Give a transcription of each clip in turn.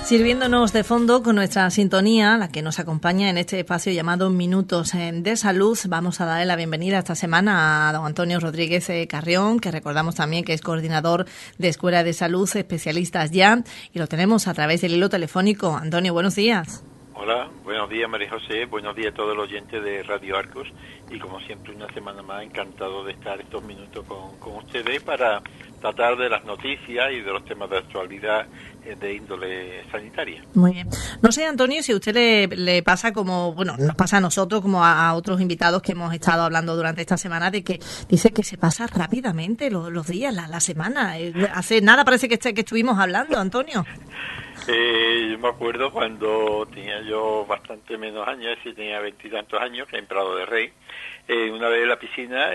Sirviéndonos de fondo con nuestra sintonía, la que nos acompaña en este espacio llamado Minutos de Salud, vamos a darle la bienvenida esta semana a don Antonio Rodríguez Carrión, que recordamos también que es coordinador de Escuela de Salud Especialistas Ya, y lo tenemos a través del hilo telefónico. Antonio, buenos días. Hola, buenos días María José, buenos días a todos los oyentes de Radio Arcos, y como siempre una semana más encantado de estar estos minutos con ustedes para tratar de las noticias y de los temas de actualidad de índole sanitaria. Muy bien. No sé, Antonio, si a usted le pasa como, bueno, nos pasa a nosotros como a otros invitados que hemos estado hablando durante esta semana, de que dice que se pasa rápidamente los días, la semana. Hace nada parece que estuvimos hablando, Antonio. Yo me acuerdo cuando tenía yo bastante menos años, si tenía 20 y tantos años, que en Prado de Rey, una vez en la piscina,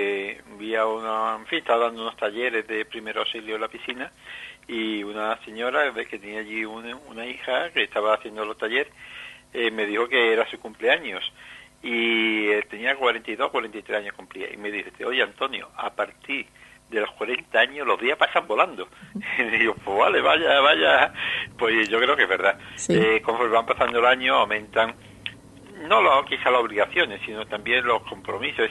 estaba dando unos talleres de primer auxilio en la piscina, y una señora que tenía allí una hija que estaba haciendo los talleres, me dijo que era su cumpleaños, y tenía 42, 43 años cumplía, y me dice, oye Antonio, a partir de los 40 años los días pasan volando. Y digo, pues vale, vaya. Pues yo creo que es verdad. Sí. Conforme van pasando los años aumentan, quizá las obligaciones, sino también los compromisos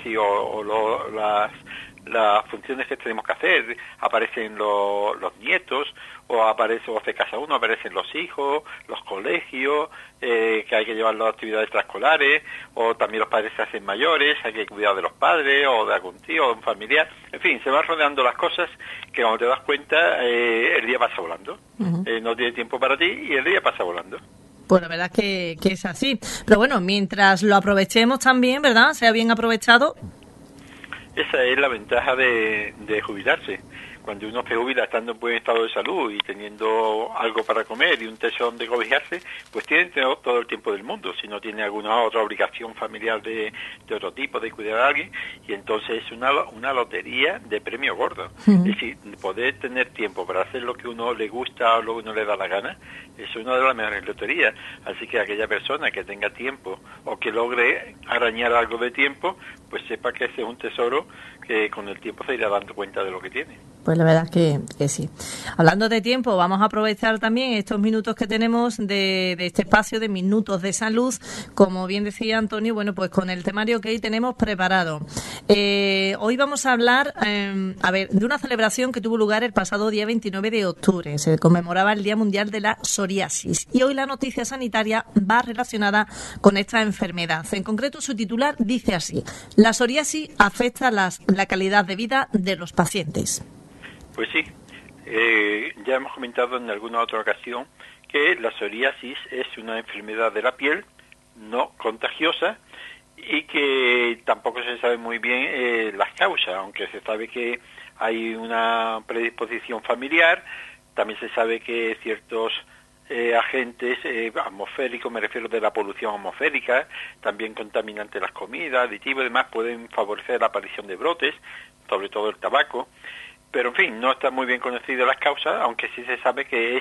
las funciones que tenemos que hacer. Aparecen los nietos, o se casa uno, aparecen los hijos, los colegios, que hay que llevar las actividades extraescolares, o también los padres se hacen mayores, hay que cuidar de los padres, o de algún tío, o de un familiar. En fin, se van rodeando las cosas que cuando te das cuenta, el día pasa volando. Uh-huh. No tiene tiempo para ti y el día pasa volando. Pues la verdad es que es así. Pero bueno, mientras lo aprovechemos también, ¿verdad? Sea bien aprovechado. Esa es la ventaja de jubilarse. Cuando uno se jubila estando en buen estado de salud y teniendo algo para comer y un techo donde cobijarse, pues tiene todo el tiempo del mundo. Si no tiene alguna otra obligación familiar de otro tipo, de cuidar a alguien, y entonces es una lotería de premio gordo. Uh-huh. Es decir, poder tener tiempo para hacer lo que uno le gusta o lo que uno le da la gana, es una de las mejores loterías. Así que aquella persona que tenga tiempo o que logre arañar algo de tiempo, pues sepa que ese es un tesoro que con el tiempo se irá dando cuenta de lo que tiene. Pues la verdad es que sí. Hablando de tiempo, vamos a aprovechar también estos minutos que tenemos de este espacio de Minutos de Salud. Como bien decía Antonio, bueno, pues con el temario que hoy tenemos preparado. Hoy vamos a hablar, de una celebración que tuvo lugar el pasado día 29 de octubre. Se conmemoraba el Día Mundial de la Psoriasis. Y hoy la noticia sanitaria va relacionada con esta enfermedad. En concreto, su titular dice así: la psoriasis afecta la calidad de vida de los pacientes. Pues sí, ya hemos comentado en alguna otra ocasión que la psoriasis es una enfermedad de la piel no contagiosa y que tampoco se sabe muy bien las causas, aunque se sabe que hay una predisposición familiar. También se sabe que ciertos agentes atmosféricos, me refiero de la polución atmosférica, también contaminantes de las comidas, aditivos y demás, pueden favorecer la aparición de brotes, sobre todo el tabaco. Pero, en fin, no están muy bien conocidas las causas, aunque sí se sabe que es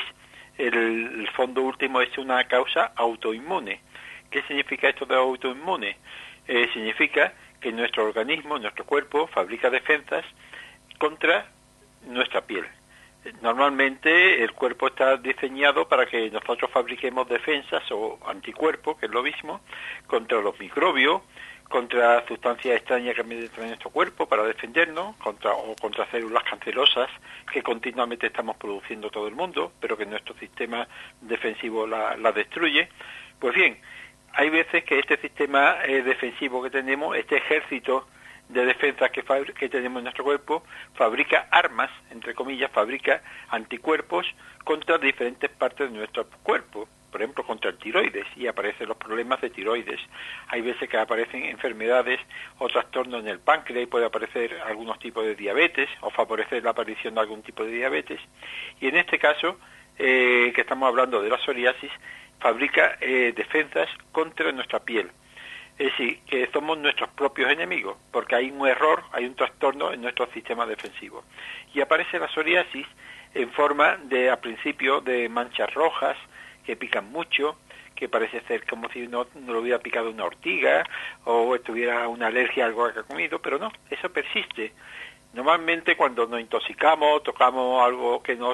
el fondo último es una causa autoinmune. ¿Qué significa esto de autoinmune? Significa que nuestro organismo, nuestro cuerpo, fabrica defensas contra nuestra piel. Normalmente el cuerpo está diseñado para que nosotros fabriquemos defensas o anticuerpos, que es lo mismo, contra los microbios, contra sustancias extrañas que penetran en nuestro cuerpo para defendernos, contra células cancerosas que continuamente estamos produciendo todo el mundo, pero que nuestro sistema defensivo la destruye. Pues bien, hay veces que este sistema defensivo que tenemos, este ejército de defensas que tenemos en nuestro cuerpo, fabrica armas, entre comillas, fabrica anticuerpos contra diferentes partes de nuestro cuerpo. Por ejemplo, contra el tiroides, y aparecen los problemas de tiroides. Hay veces que aparecen enfermedades o trastornos en el páncreas y puede aparecer algunos tipos de diabetes o favorecer la aparición de algún tipo de diabetes. Y en este caso, que estamos hablando de la psoriasis, fabrica defensas contra nuestra piel. Es decir, que somos nuestros propios enemigos, porque hay un error, hay un trastorno en nuestro sistema defensivo. Y aparece la psoriasis en forma de, al principio, de manchas rojas, que pican mucho, que parece ser como si no lo hubiera picado una ortiga o tuviera una alergia a algo que ha comido, pero no, eso persiste. Normalmente cuando nos intoxicamos, tocamos algo que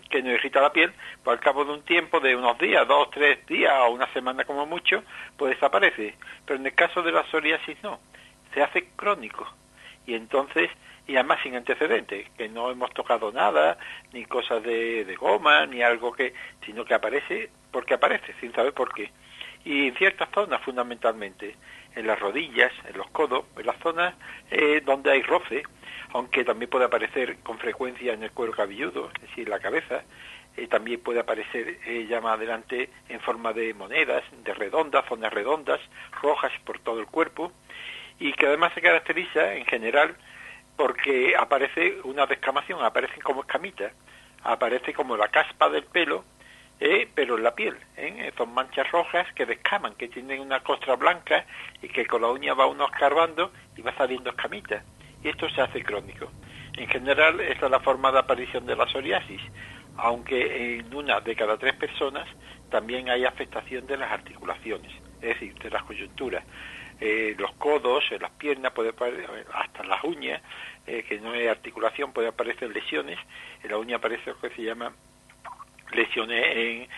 que nos irrita la piel, pues al cabo de un tiempo, de unos días, 2, 3 días o una semana como mucho, pues desaparece. Pero en el caso de la psoriasis no, se hace crónico. Y entonces, y además sin antecedentes, que no hemos tocado nada, ni cosas de goma, ni algo sino que aparece porque aparece, sin saber por qué. Y en ciertas zonas fundamentalmente, en las rodillas, en los codos, en las zonas donde hay roce, aunque también puede aparecer con frecuencia en el cuero cabelludo, es decir, en la cabeza, también puede aparecer ya más adelante en forma de monedas, de redondas, zonas redondas, rojas por todo el cuerpo, y que además se caracteriza en general porque aparece una descamación, aparecen como escamitas, aparece como la caspa del pelo, pero en la piel, son manchas rojas que descaman, que tienen una costra blanca y que con la uña va uno escarbando y va saliendo escamitas. Y esto se hace crónico. En general, esta es la forma de aparición de la psoriasis, aunque en una de cada 3 personas también hay afectación de las articulaciones, es decir, de las coyunturas. Los codos, las piernas, puede hasta las uñas, que no hay articulación, puede aparecer lesiones. En la uña aparece lo que se llama lesiones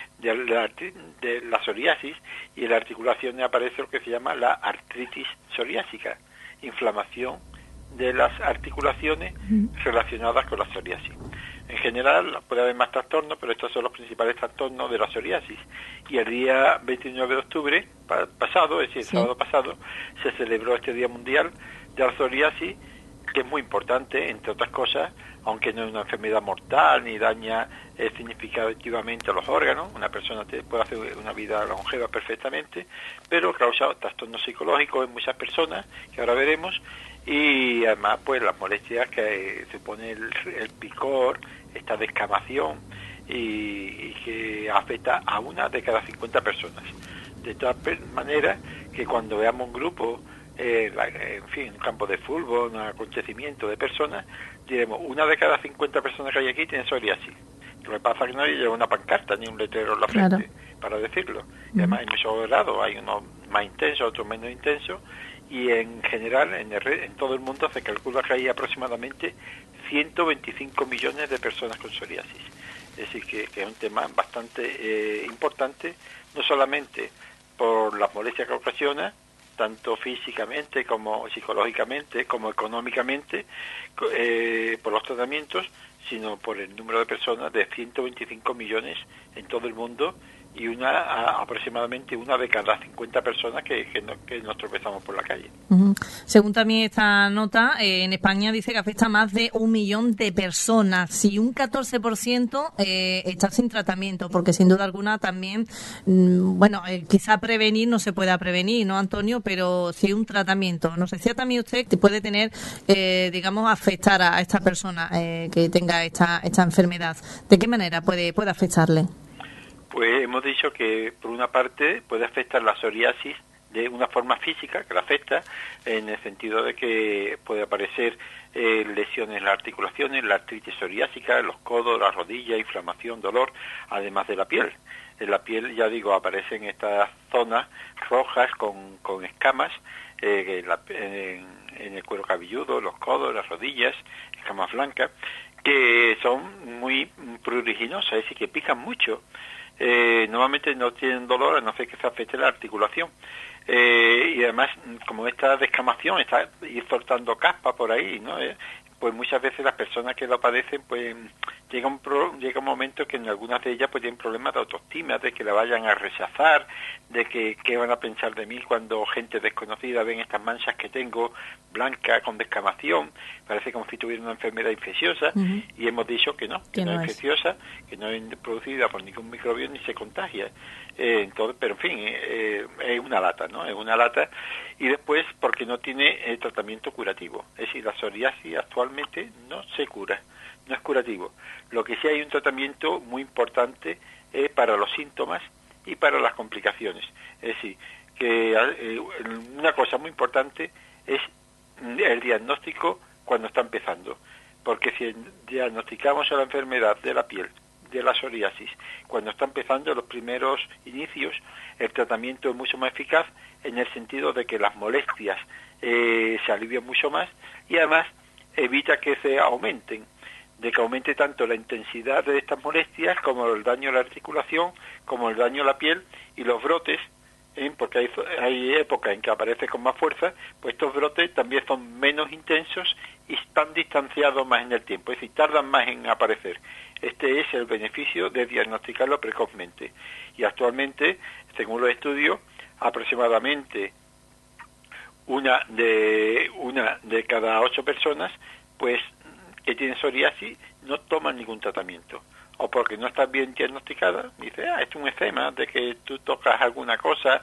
de la psoriasis, y en la articulación aparece lo que se llama la artritis psoriásica, inflamación de las articulaciones relacionadas con la psoriasis. En general puede haber más trastornos, pero estos son los principales trastornos de la psoriasis. Y el día 29 de octubre pasado, es decir, el sábado pasado, se celebró este Día Mundial de la Psoriasis, que es muy importante, entre otras cosas, aunque no es una enfermedad mortal ni daña significativamente a los órganos. Una persona puede hacer una vida longeva perfectamente, pero causa trastornos psicológicos en muchas personas, que ahora veremos, y además pues las molestias que supone el picor, esta descamación, y que afecta a una de cada 50 personas. De todas maneras, que cuando veamos un grupo, en fin, un campo de fútbol, un acontecimiento de personas, diremos, una de cada 50 personas que hay aquí tiene psoriasis. Lo que pasa es que no lleva una pancarta ni un letrero en la frente para decirlo. Y además hay muchos grados, hay unos más intensos, otros menos intensos, y en general en todo el mundo se calcula que hay aproximadamente 125 millones de personas con psoriasis. Es decir, que es un tema bastante importante, no solamente por las molestias que ocasiona, tanto físicamente como psicológicamente, como económicamente, por los tratamientos, sino por el número de personas, de 125 millones en todo el mundo, y aproximadamente una de cada 50 personas que nos tropezamos por la calle. Según también esta nota, en España dice que afecta a más de 1 millón de personas, y un 14% está sin tratamiento, porque sin duda alguna también, quizá prevenir no se pueda prevenir, ¿no, Antonio? Pero si hay un tratamiento. Nos decía también usted que puede tener, afectar a esta persona que tenga esta enfermedad. ¿De qué manera puede afectarle? Pues hemos dicho que, por una parte, puede afectar la psoriasis de una forma física, que la afecta, en el sentido de que puede aparecer lesiones en las articulaciones, la artritis psoriásica, en los codos, las rodillas, inflamación, dolor, además de la piel. En la piel, ya digo, aparecen estas zonas rojas con escamas, en el cuero cabelludo, los codos, las rodillas, escamas blancas, que son muy pruriginosas, es decir, que pican mucho. Normalmente no tienen dolor, a no ser que se afecte la articulación. Y además, como esta descamación está ir soltando caspa por ahí, ¿no? Pues muchas veces las personas que lo padecen, pues llega un momento que en algunas de ellas pues tienen problemas de autoestima, de que la vayan a rechazar, de que qué van a pensar de mí cuando gente desconocida ven estas manchas que tengo blancas con descamación, parece como si tuviera una enfermedad infecciosa, y hemos dicho que no es infecciosa, que no es producida por ningún microbio ni se contagia. Entonces, pero en fin, es una lata, ¿no? Es una lata. Y después, porque no tiene tratamiento curativo. Es decir, la psoriasis actualmente no se cura, no es curativo. Lo que sí hay un tratamiento muy importante para los síntomas y para las complicaciones. Es decir, que una cosa muy importante es el diagnóstico cuando está empezando. Porque si diagnosticamos la enfermedad de la piel, de la psoriasis, cuando está empezando los primeros inicios, el tratamiento es mucho más eficaz, en el sentido de que las molestias se alivian mucho más, y además evita que se aumenten. de que aumente tanto la intensidad de estas molestias como el daño a la articulación, como el daño a la piel y los brotes, porque hay épocas en que aparece con más fuerza, pues estos brotes también son menos intensos y están distanciados más en el tiempo, es decir, tardan más en aparecer. Este es el beneficio de diagnosticarlo precozmente. Y actualmente, según los estudios, aproximadamente una de cada 8 personas, pues, que tienen psoriasis, no toman ningún tratamiento. O porque no está bien diagnosticada, dice, es un eczema, de que tú tocas alguna cosa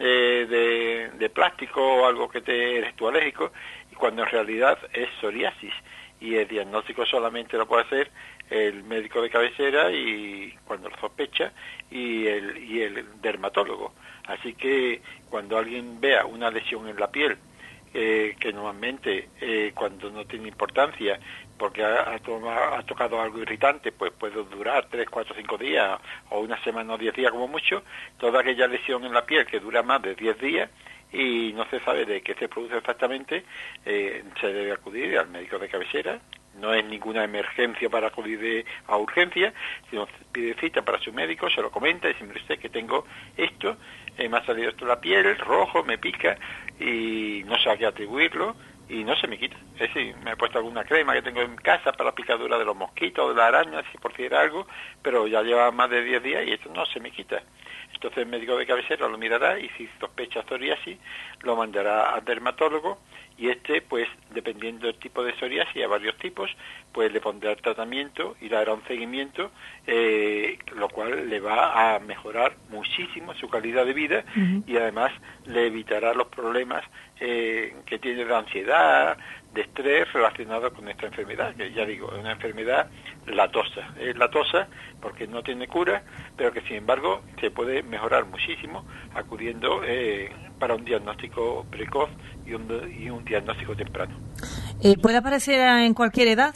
de plástico o algo que eres tú alérgico, y cuando en realidad es psoriasis. Y el diagnóstico solamente lo puede hacer el médico de cabecera y cuando lo sospecha y el dermatólogo. Así que cuando alguien vea una lesión en la piel, que normalmente cuando no tiene importancia, porque ha tocado algo irritante, pues puede durar 3, 4, 5 días o una semana o 10 días como mucho, toda aquella lesión en la piel que dura más de 10 días y no se sabe de qué se produce exactamente, se debe acudir al médico de cabecera. No es ninguna emergencia para acudir a urgencia, sino pide cita para su médico, se lo comenta y dice, mire usted que tengo esto, me ha salido esto en la piel, rojo, me pica y no sé a qué atribuirlo y no se me quita. Es decir, me he puesto alguna crema que tengo en casa para la picadura de los mosquitos, de las arañas, si por si era algo, pero ya lleva más de 10 días y esto no se me quita. Entonces el médico de cabecera lo mirará y si sospecha psoriasis lo mandará al dermatólogo y pues dependiendo del tipo de psoriasis, hay varios tipos, pues le pondrá el tratamiento y le hará un seguimiento, lo cual le va a mejorar muchísimo su calidad de vida y además le evitará los problemas que tiene de ansiedad, de estrés relacionado con esta enfermedad, que ya digo, es una enfermedad latosa. Es latosa porque no tiene cura, pero que sin embargo se puede mejorar muchísimo acudiendo para un diagnóstico precoz y un diagnóstico temprano. ¿Puede aparecer en cualquier edad?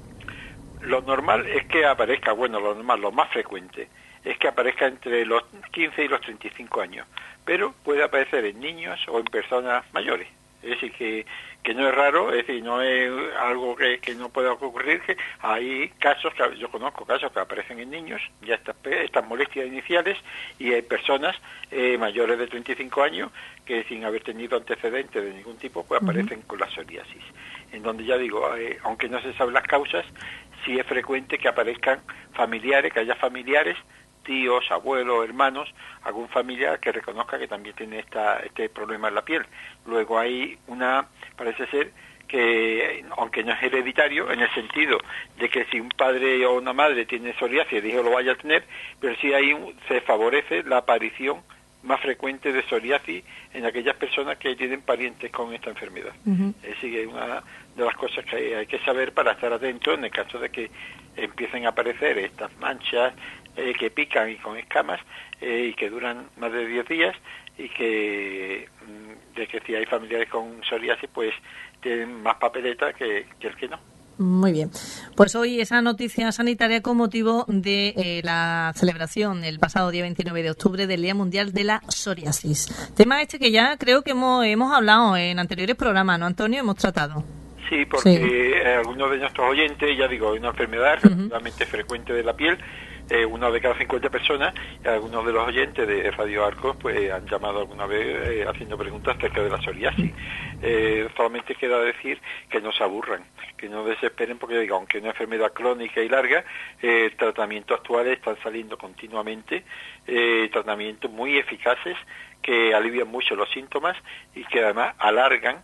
Lo normal es que aparezca, lo más frecuente, es que aparezca entre los 15 y los 35 años, pero puede aparecer en niños o en personas mayores. Es decir, que no es raro, es decir, no es algo que no pueda ocurrir, que hay casos, yo conozco casos que aparecen en niños, ya estas molestias iniciales, y hay personas mayores de 35 años que sin haber tenido antecedentes de ningún tipo, pues aparecen con la psoriasis. En donde ya digo, aunque no se saben las causas, sí es frecuente que aparezcan familiares, que haya familiares, tíos, abuelos, hermanos, algún familiar que reconozca que también tiene este problema en la piel. Luego hay parece ser que, aunque no es hereditario, en el sentido de que si un padre o una madre tiene psoriasis, el hijo lo vaya a tener, pero sí se favorece la aparición más frecuente de psoriasis en aquellas personas que tienen parientes con esta enfermedad. Es decir, que es una de las cosas que hay que saber para estar atentos en el caso de que empiecen a aparecer estas manchas que pican y con escamas y que duran más de 10 días y que si hay familiares con psoriasis pues tienen más papeleta que el que no. Muy bien. Pues hoy esa noticia sanitaria con motivo de la celebración el pasado día 29 de octubre del Día Mundial de la Psoriasis. Tema que ya creo que hemos hablado en anteriores programas, ¿no, Antonio? Hemos tratado. Sí, porque algunos de nuestros oyentes, ya digo, es una enfermedad relativamente frecuente de la piel, una de cada 50 personas, y algunos de los oyentes de Radio Arcos pues han llamado alguna vez haciendo preguntas acerca de la psoriasis. Solamente queda decir que no se aburran, que no desesperen, porque digo, aunque es una enfermedad crónica y larga, tratamientos actuales están saliendo continuamente, tratamientos muy eficaces que alivian mucho los síntomas y que además alargan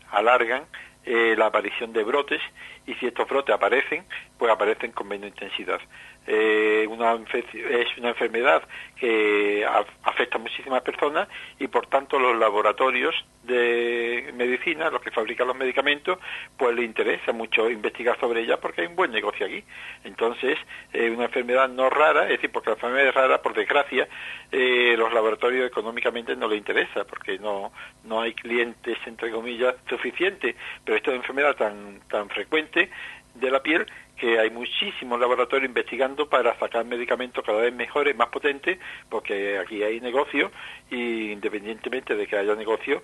la aparición de brotes, y si estos brotes aparecen, pues aparecen con menos intensidad. Es una enfermedad que afecta a muchísimas personas y por tanto los laboratorios de medicina, los que fabrican los medicamentos, pues les interesa mucho investigar sobre ella porque hay un buen negocio aquí. Entonces, una enfermedad no rara, es decir, porque la enfermedad es rara, por desgracia, los laboratorios económicamente no les interesa porque no hay clientes, entre comillas, suficientes, pero esta enfermedad tan frecuente de la piel que hay muchísimos laboratorios investigando para sacar medicamentos cada vez mejores, más potentes, porque aquí hay negocio y independientemente de que haya negocio,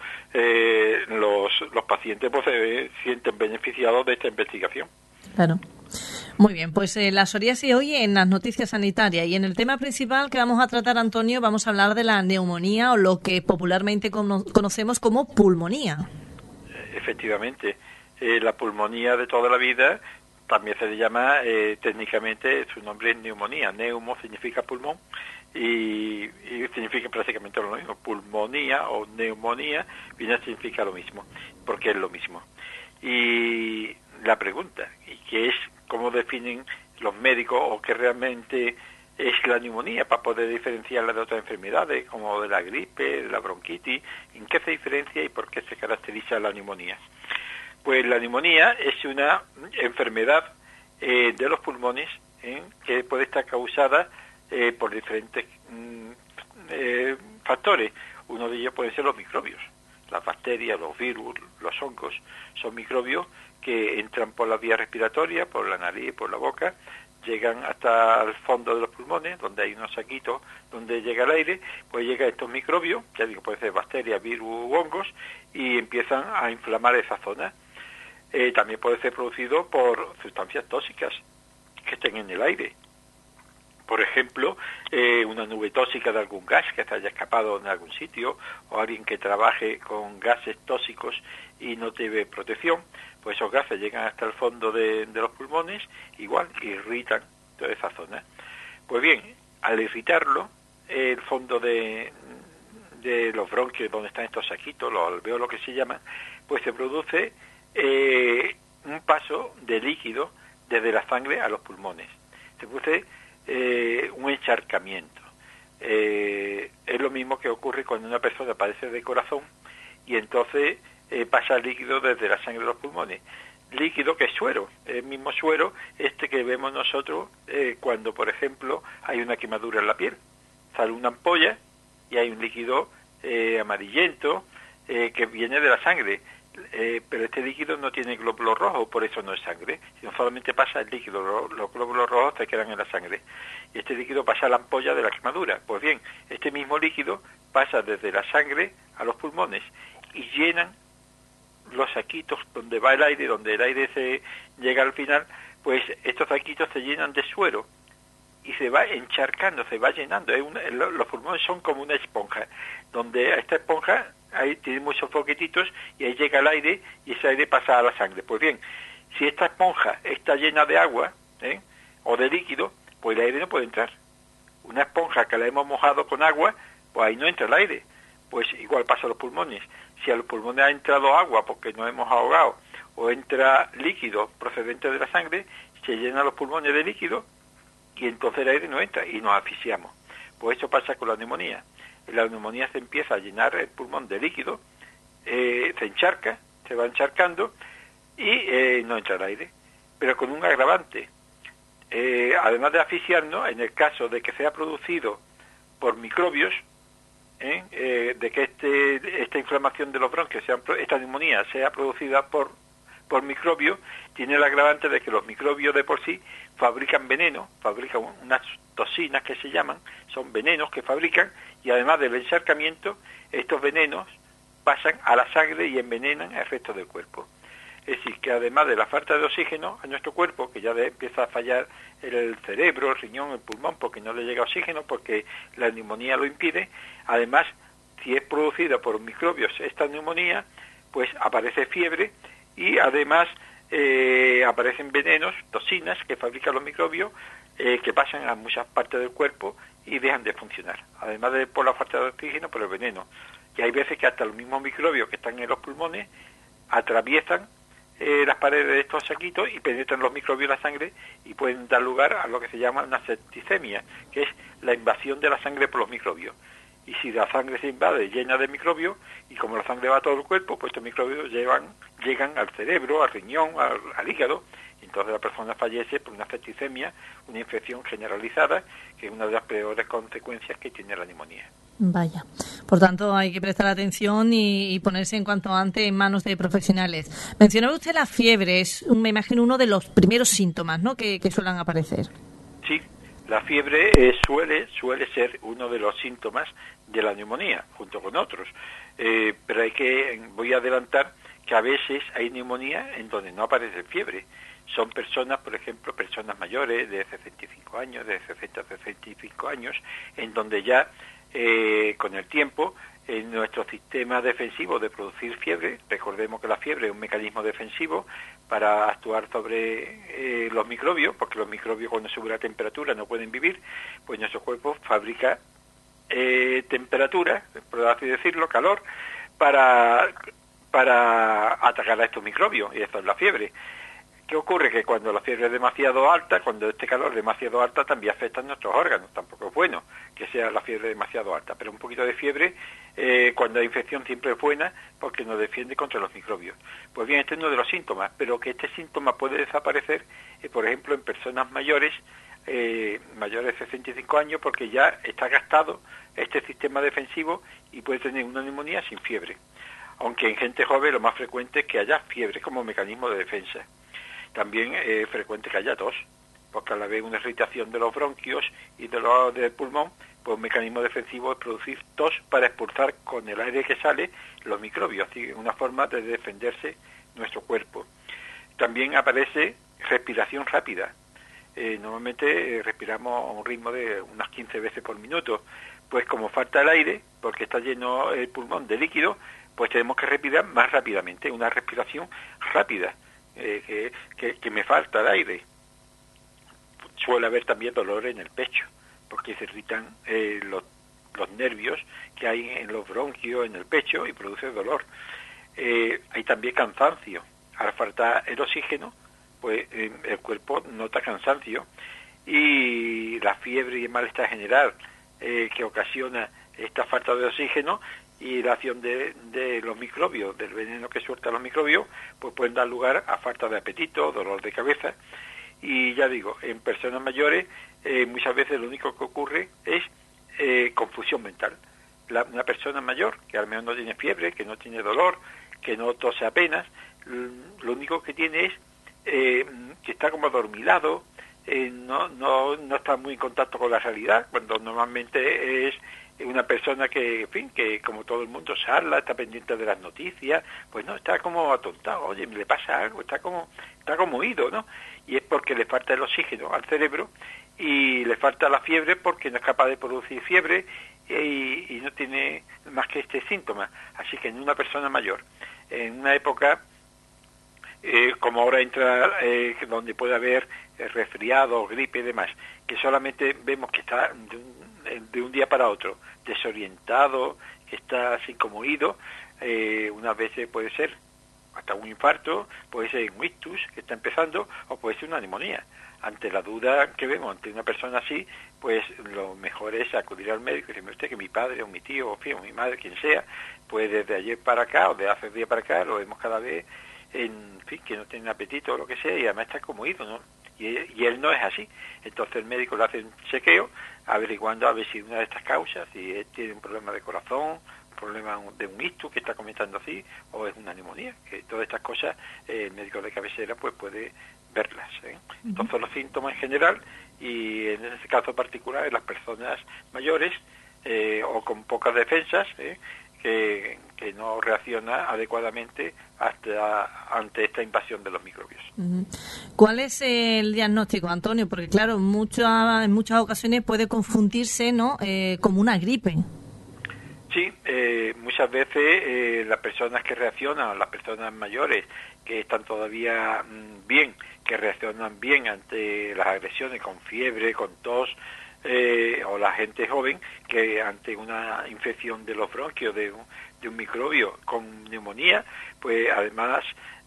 los pacientes pues se sienten beneficiados de esta investigación. Claro. Muy bien, pues la psoriasis hoy en las noticias sanitarias y en el tema principal que vamos a tratar, Antonio, vamos a hablar de la neumonía o lo que popularmente conocemos como pulmonía. Efectivamente, la pulmonía de toda la vida también se le llama, técnicamente su nombre es neumonía. Neumo significa pulmón y significa prácticamente lo mismo. Pulmonía o neumonía viene a significar lo mismo, porque es lo mismo. Y la pregunta, ¿qué es, cómo definen los médicos o qué realmente es la neumonía para poder diferenciarla de otras enfermedades como de la gripe, de la bronquitis? ¿En qué se diferencia y por qué se caracteriza la neumonía? Pues la neumonía es una enfermedad de los pulmones que puede estar causada por diferentes factores. Uno de ellos puede ser los microbios, las bacterias, los virus, los hongos. Son microbios que entran por la vía respiratoria, por la nariz, por la boca, llegan hasta el fondo de los pulmones, donde hay unos saquitos donde llega el aire, pues llegan estos microbios, ya digo, puede ser bacterias, virus u hongos, y empiezan a inflamar esa zona. También puede ser producido por sustancias tóxicas que estén en el aire. Por ejemplo, una nube tóxica de algún gas que se haya escapado en algún sitio, o alguien que trabaje con gases tóxicos y no tiene protección, pues esos gases llegan hasta el fondo de los pulmones, igual irritan toda esa zona. Pues bien, al irritarlo, el fondo de los bronquios, donde están estos saquitos, los alveolos que se llaman, pues se produce un paso de líquido desde la sangre a los pulmones. Se produce un encharcamiento. Es lo mismo que ocurre cuando una persona padece de corazón y entonces pasa el líquido desde la sangre a los pulmones. Líquido que es suero, el mismo suero que vemos nosotros cuando, por ejemplo, hay una quemadura en la piel. Sale una ampolla y hay un líquido amarillento que viene de la sangre. Pero este líquido no tiene glóbulos rojos, por eso no es sangre, sino solamente pasa el líquido, los glóbulos rojos se quedan en la sangre, y este líquido pasa a la ampolla de la quemadura. Pues bien, este mismo líquido pasa desde la sangre a los pulmones y llenan los saquitos donde va el aire, donde el aire se llega al final, pues estos saquitos se llenan de suero y se va encharcando, se va llenando. Los pulmones son como una esponja, donde esta esponja ahí tiene muchos foquetitos y ahí llega el aire y ese aire pasa a la sangre. Pues bien, si esta esponja está llena de agua o de líquido, pues el aire no puede entrar. Una esponja que la hemos mojado con agua, pues ahí no entra el aire. Pues igual pasa a los pulmones. Si a los pulmones ha entrado agua porque nos hemos ahogado o entra líquido procedente de la sangre, se llenan los pulmones de líquido y entonces el aire no entra y nos asfixiamos. Pues eso pasa con la neumonía. La neumonía se empieza a llenar el pulmón de líquido, se encharca, se va encharcando y no entra el aire. Pero con un agravante. Además de asfixiarnos, en el caso de que sea producido por microbios, de que esta inflamación de los bronquios, esta neumonía sea producida por microbios, tiene el agravante de que los microbios de por sí fabrican veneno, fabrican unas toxinas que se llaman, son venenos que fabrican, y además del encharcamiento, estos venenos pasan a la sangre y envenenan el resto del cuerpo. Es decir, que además de la falta de oxígeno a nuestro cuerpo, que ya empieza a fallar el cerebro, el riñón, el pulmón, porque no le llega oxígeno, porque la neumonía lo impide, además, si es producida por microbios esta neumonía, pues aparece fiebre y además aparecen venenos, toxinas que fabrican los microbios que pasan a muchas partes del cuerpo y dejan de funcionar. Además de por la falta de oxígeno, por el veneno. Y hay veces que hasta los mismos microbios que están en los pulmones atraviesan las paredes de estos saquitos y penetran los microbios en la sangre y pueden dar lugar a lo que se llama una septicemia, que es la invasión de la sangre por los microbios. Y si la sangre se invade llena de microbios, y como la sangre va a todo el cuerpo, pues estos microbios llegan al cerebro, al riñón, al hígado, y entonces la persona fallece por una septicemia, una infección generalizada, que es una de las peores consecuencias que tiene la neumonía. Vaya. Por tanto, hay que prestar atención y ponerse en cuanto antes en manos de profesionales. Mencionaba usted la fiebre, es, me imagino, uno de los primeros síntomas, ¿no?, que suelen aparecer. Sí, la fiebre suele ser uno de los síntomas de la neumonía, junto con otros. Pero voy a adelantar que a veces hay neumonía en donde no aparece fiebre. son personas, por ejemplo, personas mayores de 65 años, de 60 a 65 años, en donde ya con el tiempo en nuestro sistema defensivo de producir fiebre, recordemos que la fiebre es un mecanismo defensivo para actuar sobre los microbios, porque los microbios cuando sube la temperatura no pueden vivir, pues nuestro cuerpo fabrica temperatura, por así decirlo, calor, para atacar a estos microbios, y eso es la fiebre. ¿Qué ocurre? Que cuando la fiebre es demasiado alta, cuando este calor es demasiado alta, también afecta a nuestros órganos. Tampoco es bueno que sea la fiebre demasiado alta, pero un poquito de fiebre, cuando hay infección, siempre es buena porque nos defiende contra los microbios. Pues bien, este es uno de los síntomas, pero que este síntoma puede desaparecer, por ejemplo, en personas mayores, mayores de 65 años, porque ya está gastado este sistema defensivo y puede tener una neumonía sin fiebre. Aunque en gente joven lo más frecuente es que haya fiebre como mecanismo de defensa. También es frecuente que haya tos, porque a la vez una irritación de los bronquios y del pulmón, pues un mecanismo defensivo es producir tos para expulsar con el aire que sale los microbios, así una forma de defenderse nuestro cuerpo. También aparece respiración rápida. Normalmente respiramos a un ritmo de unas 15 veces por minuto, pues como falta el aire, porque está lleno el pulmón de líquido, pues tenemos que respirar más rápidamente, una respiración rápida. Que me falta el aire. Suele haber también dolor en el pecho, porque se irritan los nervios que hay en los bronquios, en el pecho, y produce dolor. Hay también cansancio. Al faltar el oxígeno, pues el cuerpo nota cansancio, y la fiebre y el malestar general que ocasiona esta falta de oxígeno y la acción de los microbios, del veneno que sueltan los microbios, pues pueden dar lugar a falta de apetito, dolor de cabeza. Y ya digo, en personas mayores muchas veces lo único que ocurre es confusión mental. Una persona mayor que al menos no tiene fiebre, que no tiene dolor, que no tose apenas, lo único que tiene es que está como adormilado, no está muy en contacto con la realidad, cuando normalmente es una persona que, en fin, que como todo el mundo charla, está pendiente de las noticias, pues no, está como atontado, oye, le pasa algo, está como oído, ¿no? Y es porque le falta el oxígeno al cerebro y le falta la fiebre porque no es capaz de producir fiebre y no tiene más que este síntoma. Así que en una persona mayor, en una época como ahora entra donde puede haber resfriado, gripe y demás, que solamente vemos que está de un día para otro desorientado, que está así como ido, unas veces puede ser hasta un infarto, puede ser un ictus que está empezando, o puede ser una neumonía. Ante la duda que vemos ante una persona así, pues lo mejor es acudir al médico y decirme usted que mi padre o mi tío o mi madre, quien sea, pues desde ayer para acá o de hace días para acá lo vemos cada vez, en fin, que no tiene apetito o lo que sea, y además está como ido, ¿no? Y él no es así. Entonces el médico le hace un chequeo averiguando a ver si una de estas causas, si él tiene un problema de corazón, un problema de un ictus que está comentando así, o es una neumonía, que todas estas cosas el médico de cabecera pues puede verlas, ¿eh? Entonces los síntomas en general, y en este caso particular en las personas mayores o con pocas defensas, que no reacciona adecuadamente ante esta invasión de los microbios. ¿Cuál es el diagnóstico, Antonio? Porque claro, en muchas ocasiones puede confundirse, ¿no? Como una gripe. Sí, muchas veces las personas que reaccionan, las personas mayores que están todavía bien, que reaccionan bien ante las agresiones con fiebre, con tos, o la gente joven que ante una infección de los bronquios de un microbio con neumonía, pues además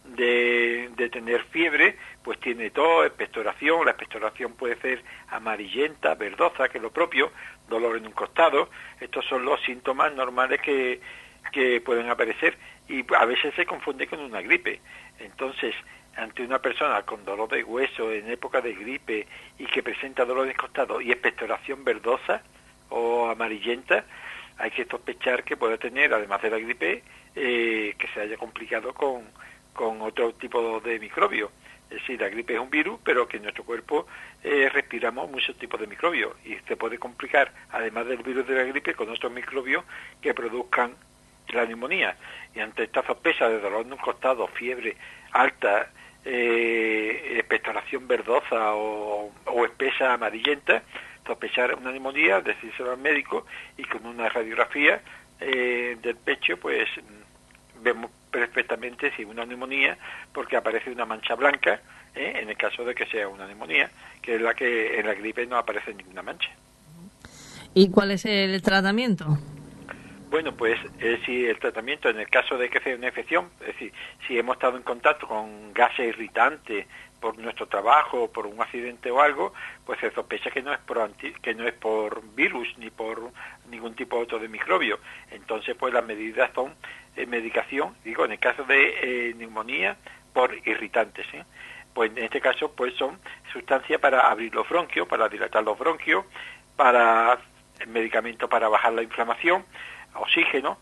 de tener fiebre, pues tiene tos, expectoración. La expectoración puede ser amarillenta, verdosa, que es lo propio, dolor en un costado. Estos son los síntomas normales que pueden aparecer, y a veces se confunde con una gripe. Entonces, ante una persona con dolor de hueso en época de gripe y que presenta dolor de costado y expectoración verdosa o amarillenta, hay que sospechar que puede tener, además de la gripe, que se haya complicado con otro tipo de microbio. Es decir, la gripe es un virus, pero que en nuestro cuerpo respiramos muchos tipos de microbios, y se puede complicar, además del virus de la gripe, con otros microbios que produzcan la neumonía. Y ante esta sospecha de dolor en un costado, fiebre alta, expectoración verdosa o espesa amarillenta, sospechar una neumonía, decírselo al médico, y con una radiografía del pecho pues vemos perfectamente si es una neumonía, porque aparece una mancha blanca, en el caso de que sea una neumonía, que es la que en la gripe no aparece ninguna mancha. ¿Y cuál es el tratamiento? Bueno, pues si el tratamiento, en el caso de que sea una infección, es decir, si hemos estado en contacto con gases irritantes por nuestro trabajo, por un accidente o algo, pues se sospecha que no es por virus ni por ningún tipo otro de microbio. Entonces, pues las medidas son medicación, digo, en el caso de neumonía, por irritantes, pues en este caso pues son sustancias para abrir los bronquios, para dilatar los bronquios, para medicamentos para bajar la inflamación, oxígeno,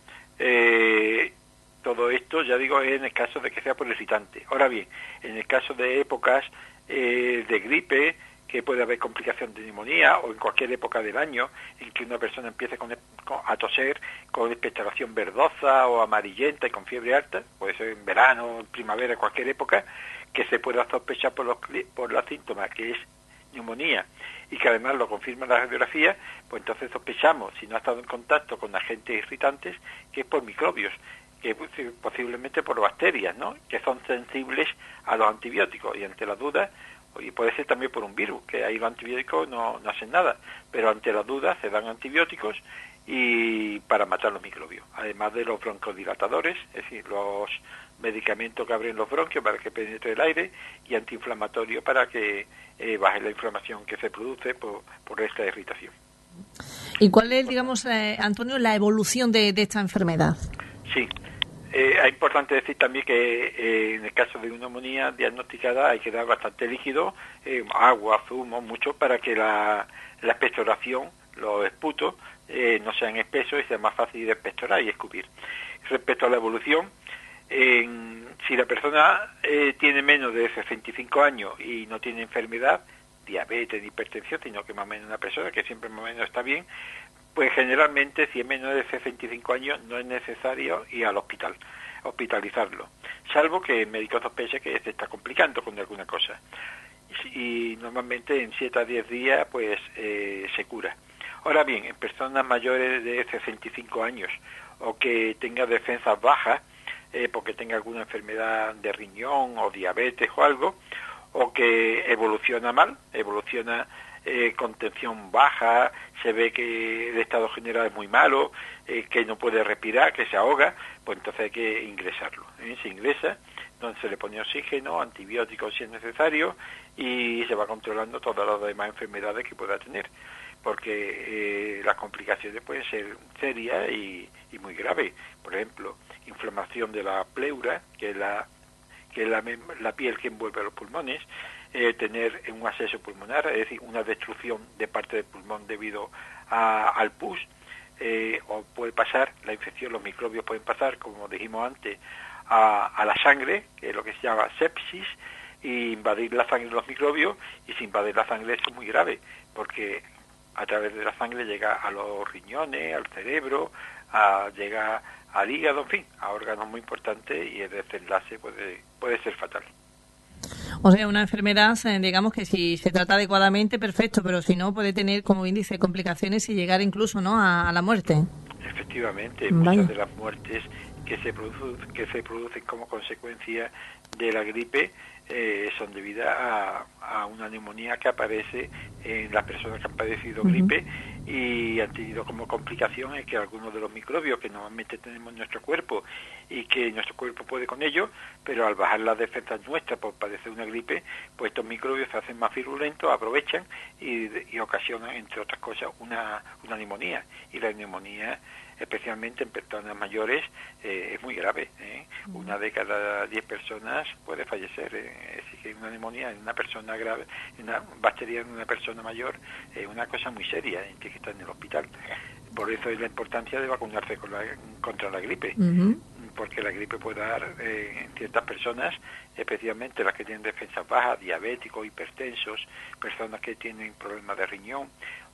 todo esto, ya digo, es en el caso de que sea por irritante. Ahora bien, en el caso de épocas de gripe, que puede haber complicación de neumonía, o en cualquier época del año en que una persona empiece a toser con expectoración verdosa o amarillenta y con fiebre alta, puede ser en verano, en primavera, cualquier época, que se pueda sospechar por los síntomas, que es neumonía, y que además lo confirma la radiografía, pues entonces sospechamos, si no ha estado en contacto con agentes irritantes, que es por microbios, que posiblemente por bacterias, ¿no?, que son sensibles a los antibióticos, y ante la duda, y puede ser también por un virus, que ahí los antibióticos no hacen nada, pero ante la duda se dan antibióticos y para matar los microbios, además de los broncodilatadores, es decir, los medicamentos que abren los bronquios para que penetre el aire, y antiinflamatorios para que baje la inflamación que se produce por esta irritación. ¿Y cuál es, digamos, Antonio, la evolución de esta enfermedad? Sí, es importante decir también que en el caso de una neumonía diagnosticada hay que dar bastante líquido, agua, zumo, mucho, para que la expectoración, los esputos, no sean espesos y sea más fácil de expectorar y escupir. Respecto a la evolución, si la persona tiene menos de 65 años y no tiene enfermedad, diabetes ni hipertensión, sino que más o menos una persona que siempre más o menos está bien, pues generalmente si es menos de 65 años no es necesario ir al hospital, hospitalizarlo, salvo que el médico sospeche que se está complicando con alguna cosa. Y normalmente en 7 a 10 días pues se cura. Ahora bien, en personas mayores de 65 años o que tengan defensas bajas, porque tenga alguna enfermedad de riñón o diabetes o algo, o que evoluciona mal, con tensión baja, se ve que el estado general es muy malo, que no puede respirar, que se ahoga, pues entonces hay que ingresarlo. Se ingresa, donde se le pone oxígeno, antibióticos si es necesario, y se va controlando todas las demás enfermedades que pueda tener, porque las complicaciones pueden ser serias y muy graves. Por ejemplo, inflamación de la pleura, que es la piel que envuelve los pulmones, tener un absceso pulmonar, es decir, una destrucción de parte del pulmón debido al pus, o puede pasar, la infección, los microbios pueden pasar, como dijimos antes, a la sangre, que es lo que se llama sepsis, y invadir la sangre de los microbios, y si invadir la sangre eso es muy grave, porque a través de la sangre llega a los riñones, al cerebro, llega al hígado, en fin, a órganos muy importantes, y el desenlace puede ser fatal. O sea, una enfermedad, digamos que si se trata adecuadamente, perfecto, pero si no, puede tener, como bien dice, complicaciones y llegar incluso, ¿no?, a la muerte. Efectivamente, Vaya. muchas de las muertes que se producen como consecuencia de la gripe son debidas a una neumonía que aparece en las personas que han padecido gripe y han tenido como complicación es que algunos de los microbios que normalmente tenemos en nuestro cuerpo y que nuestro cuerpo puede con ellos, pero al bajar las defensas nuestras por padecer una gripe, pues estos microbios se hacen más virulentos, aprovechan y ocasionan, entre otras cosas, una neumonía. Y la neumonía, especialmente en personas mayores, es muy grave. Una de cada 10 personas puede fallecer. Es decir, que una neumonía en una persona grave, una bacteria en una persona mayor, es una cosa muy seria, que está en el hospital. Por eso es la importancia de vacunarse contra la gripe, porque la gripe puede dar en ciertas personas, especialmente las que tienen defensas bajas, diabéticos, hipertensos, personas que tienen problemas de riñón,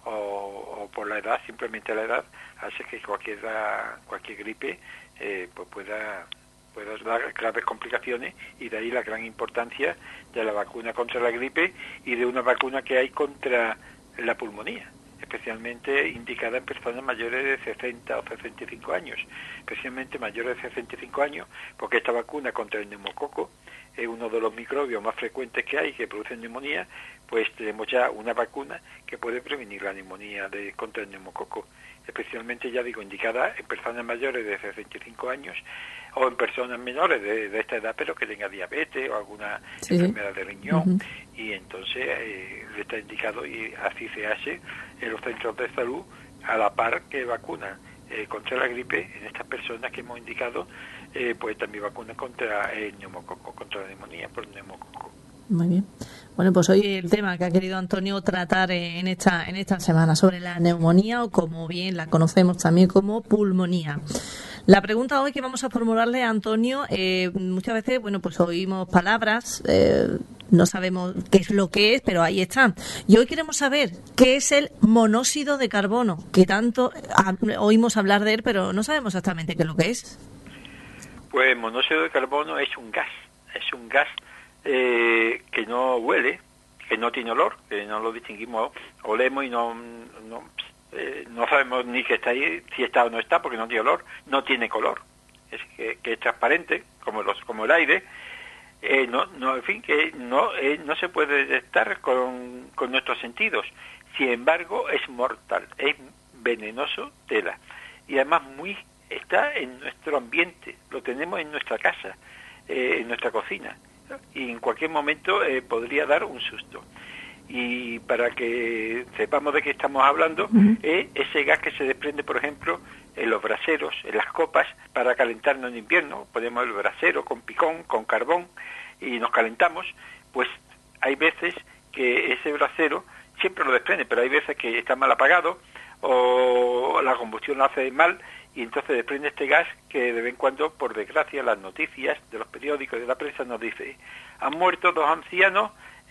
o por la edad, simplemente la edad hace que cualquier gripe pues pueda puede dar graves complicaciones, y de ahí la gran importancia de la vacuna contra la gripe y de una vacuna que hay contra la pulmonía, especialmente indicada en personas mayores de 60 o 65 años, especialmente mayores de 65 años, porque esta vacuna contra el neumococo es uno de los microbios más frecuentes que hay que producen neumonía. Pues tenemos ya una vacuna que puede prevenir la neumonía contra el neumococo, especialmente, ya digo, indicada en personas mayores de 65 años o en personas menores de esta edad, pero que tenga diabetes o alguna enfermedad de riñón, y entonces le está indicado, y así se hace en los centros de salud, a la par que vacunan contra la gripe en estas personas que hemos indicado, pues también vacunan contra el neumococo, contra la neumonía por neumococo. Muy bien. Bueno, pues hoy el tema que ha querido Antonio tratar en esta semana sobre la neumonía, o como bien la conocemos también como pulmonía. La pregunta hoy que vamos a formularle a Antonio, muchas veces, bueno, pues oímos palabras, no sabemos qué es lo que es, pero ahí están. Y hoy queremos saber qué es el monóxido de carbono, que tanto oímos hablar de él, pero no sabemos exactamente qué es lo que es. Pues el monóxido de carbono es un gas que no huele, que no tiene olor, que no lo distinguimos, olemos y no sabemos ni que está ahí, si está o no está, porque no tiene olor, no tiene color, es que es transparente como el aire, en fin, que no se puede detectar con nuestros sentidos. Sin embargo, es mortal, es venenoso, tela, y además está en nuestro ambiente, lo tenemos en nuestra casa, en nuestra cocina, y en cualquier momento podría dar un susto. Y para que sepamos de qué estamos hablando, ese gas que se desprende, por ejemplo, en los braseros, en las copas, para calentarnos en invierno, ponemos el brasero con picón, con carbón, y nos calentamos, pues hay veces que ese brasero siempre lo desprende, pero hay veces que está mal apagado, o la combustión lo hace mal, y entonces desprende este gas que de vez en cuando, por desgracia, las noticias de los periódicos y de la prensa nos dice: han muerto 2 ancianos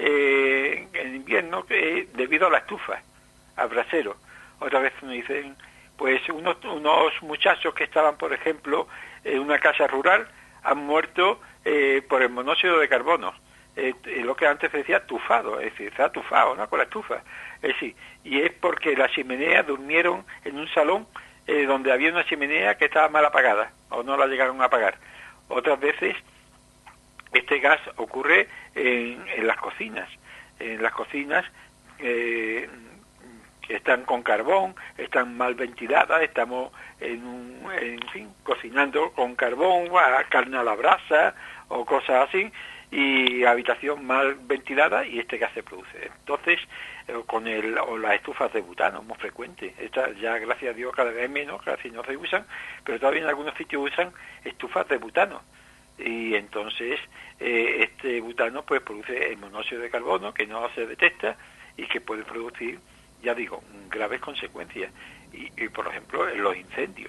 en invierno debido a la estufa, al brasero. Otra vez nos dicen, pues unos muchachos que estaban, por ejemplo, en una casa rural, han muerto por el monóxido de carbono, lo que antes se decía tufado, es decir, se ha tufado, ¿no?, con la estufa. Es decir, y es porque la chimenea, durmieron en un salón donde había una chimenea que estaba mal apagada, o no la llegaron a apagar. Otras veces este gas ocurre en las cocinas. En las cocinas que están con carbón, están mal ventiladas, estamos en fin, cocinando con carbón, carne a la brasa o cosas así, y habitación mal ventilada, y este gas se produce. Entonces, o las estufas de butano, muy frecuentes. Estas ya, gracias a Dios, cada vez menos, casi no se usan, pero todavía en algunos sitios usan estufas de butano. Y entonces este butano pues produce el monóxido de carbono, que no se detecta y que puede producir, ya digo, graves consecuencias. Y por ejemplo, en los incendios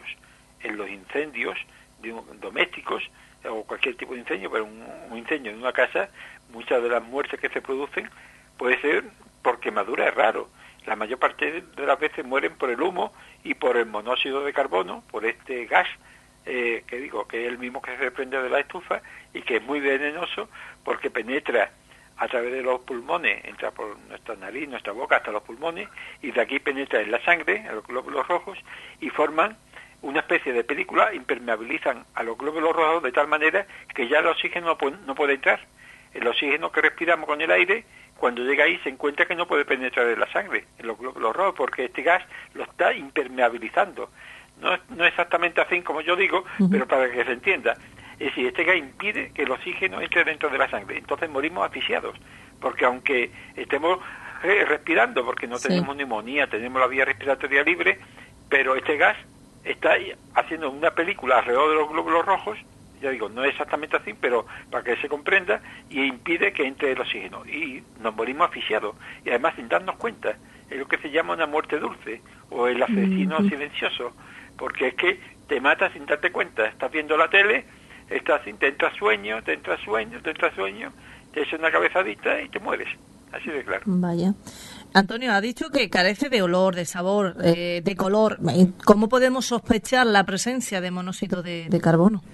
domésticos, o cualquier tipo de incendio, pero un incendio en una casa, muchas de las muertes que se producen puede ser por quemadura, es raro. La mayor parte de las veces mueren por el humo y por el monóxido de carbono, por este gas, que digo, que es el mismo que se desprende de la estufa y que es muy venenoso porque penetra a través de los pulmones, entra por nuestra nariz, nuestra boca, hasta los pulmones, y de aquí penetra en la sangre, en los glóbulos rojos, y forman una especie de película, impermeabilizan a los glóbulos rojos de tal manera que ya el oxígeno no puede entrar. El oxígeno que respiramos con el aire, cuando llega ahí se encuentra que no puede penetrar en la sangre, en los glóbulos rojos, porque este gas lo está impermeabilizando. No exactamente así como yo digo, pero para que se entienda. Es decir, este gas impide que el oxígeno entre dentro de la sangre. Entonces morimos asfixiados, porque aunque estemos respirando, porque no tenemos neumonía, tenemos la vía respiratoria libre, pero este gas está haciendo una película alrededor de los glóbulos rojos, ya digo, no es exactamente así, pero para que se comprenda, y impide que entre el oxígeno. Y nos morimos asfixiados, y además sin darnos cuenta. Es lo que se llama una muerte dulce, o el asesino silencioso, porque es que te mata sin darte cuenta. Estás viendo la tele, te entra sueño, te echa una cabezadita y te mueres. Así de claro. Vaya. Antonio, ha dicho que carece de olor, de sabor, de color. ¿Cómo podemos sospechar la presencia de monóxido de carbono?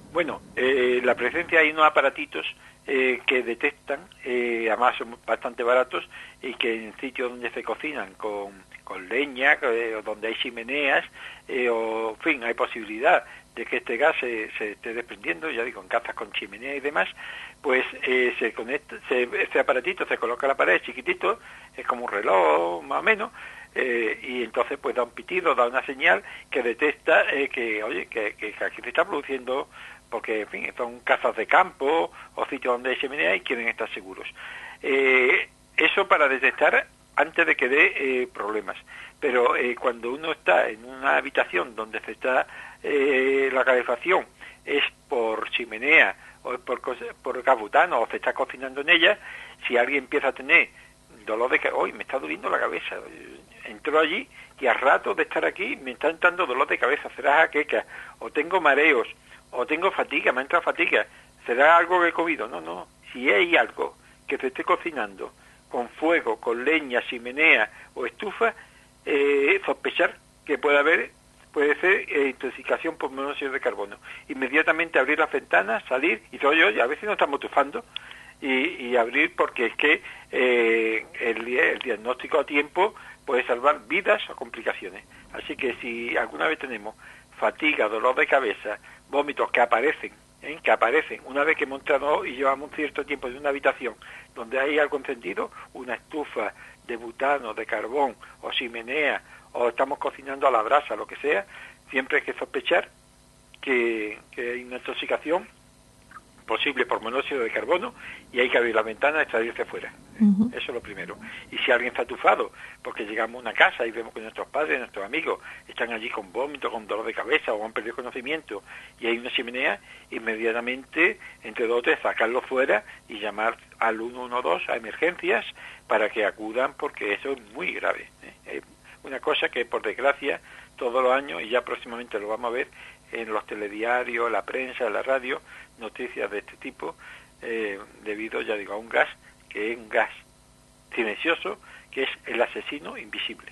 Bueno, la presencia hay unos aparatitos que detectan, además son bastante baratos, y que en sitios donde se cocinan con leña, o donde hay chimeneas, o en fin, hay posibilidad de que este gas se esté desprendiendo, ya digo, en casas con chimenea y demás, pues se conecta, ese aparatito se coloca en la pared, chiquitito, es como un reloj más o menos, y entonces pues da un pitido, da una señal que detecta que, oye, que aquí se está produciendo, porque en fin, son casas de campo o sitios donde hay chimenea y quieren estar seguros. Eso para detectar antes de que dé problemas. Pero cuando uno está en una habitación donde se está la calefacción es por chimenea o es por gas butano o se está cocinando en ella, si alguien empieza a tener dolor de cabeza, hoy me está doliendo la cabeza, entró allí y al rato de estar aquí me está entrando dolor de cabeza, será jaqueca, o tengo mareos, o tengo fatiga, me entra fatiga, será algo que he comido. No, si hay algo que se esté cocinando con fuego, con leña, chimenea o estufa, sospechar que puede ser intoxicación por monóxido de carbono. Inmediatamente abrir las ventanas, salir y decir, oye, a veces nos estamos tufando, y abrir, porque es que el diagnóstico a tiempo puede salvar vidas o complicaciones. Así que si alguna vez tenemos fatiga, dolor de cabeza, vómitos que aparecen una vez que hemos entrado y llevamos un cierto tiempo en una habitación donde hay algo encendido, una estufa de butano, de carbón o chimenea, o estamos cocinando a la brasa, lo que sea, siempre hay que sospechar que hay una intoxicación posible por monóxido de carbono y hay que abrir la ventana y salirse fuera. Uh-huh. Eso es lo primero. Y si alguien está atufado, porque llegamos a una casa y vemos que nuestros padres, nuestros amigos están allí con vómito, con dolor de cabeza o han perdido conocimiento y hay una chimenea, inmediatamente entre dos o tres sacarlo fuera y llamar al 112 a emergencias para que acudan, porque eso es muy grave. Es una cosa que por desgracia todos los años, y ya próximamente lo vamos a ver en los telediarios, la prensa, la radio, noticias de este tipo, debido, ya digo, a un gas que es un gas silencioso, que es el asesino invisible.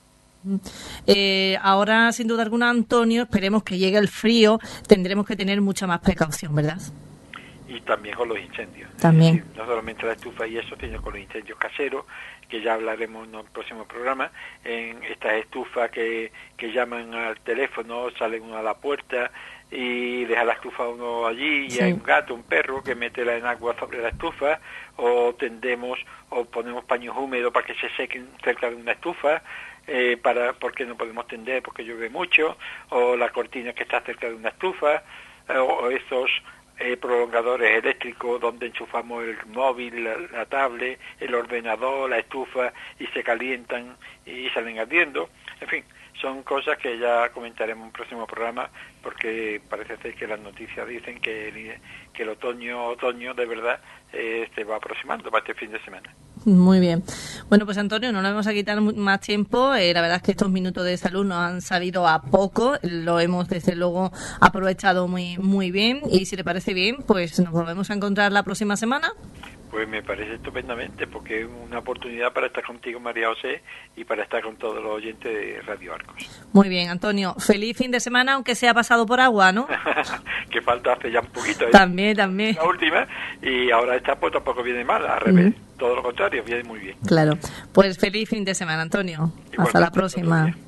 Ahora, sin duda alguna, Antonio, esperemos que llegue el frío, tendremos que tener mucha más precaución, ¿verdad? Y también con los incendios. También. Es decir, no solamente la estufa y eso, sino con los incendios caseros, que ya hablaremos en el próximo programa, en estas estufas que llaman al teléfono, sale uno a la puerta y deja la estufa uno allí, y hay un gato, un perro que mete en agua sobre la estufa, o ponemos paños húmedos para que se sequen cerca de una estufa, porque no podemos tender porque llueve mucho, o la cortina que está cerca de una estufa, o esos prolongadores eléctricos donde enchufamos el móvil, la tablet, el ordenador, la estufa, y se calientan y salen ardiendo. En fin, son cosas que ya comentaremos en un próximo programa, porque parece ser que las noticias dicen que el otoño de verdad se va aproximando para este fin de semana. Muy bien. Bueno, pues Antonio, no nos vamos a quitar más tiempo. La verdad es que estos minutos de salud nos han salido a poco. Lo hemos, desde luego, aprovechado muy, muy bien. Y si le parece bien, pues nos volvemos a encontrar la próxima semana. Pues me parece estupendamente, porque es una oportunidad para estar contigo, María José, y para estar con todos los oyentes de Radio Arcos. Muy bien, Antonio. Feliz fin de semana, aunque sea pasado por agua, ¿no? Que falta hace ya un poquito. También. La última, y ahora esta pues tampoco viene mal, al revés. Todo lo contrario, viene muy bien. Claro. Pues feliz fin de semana, Antonio. Hasta la próxima.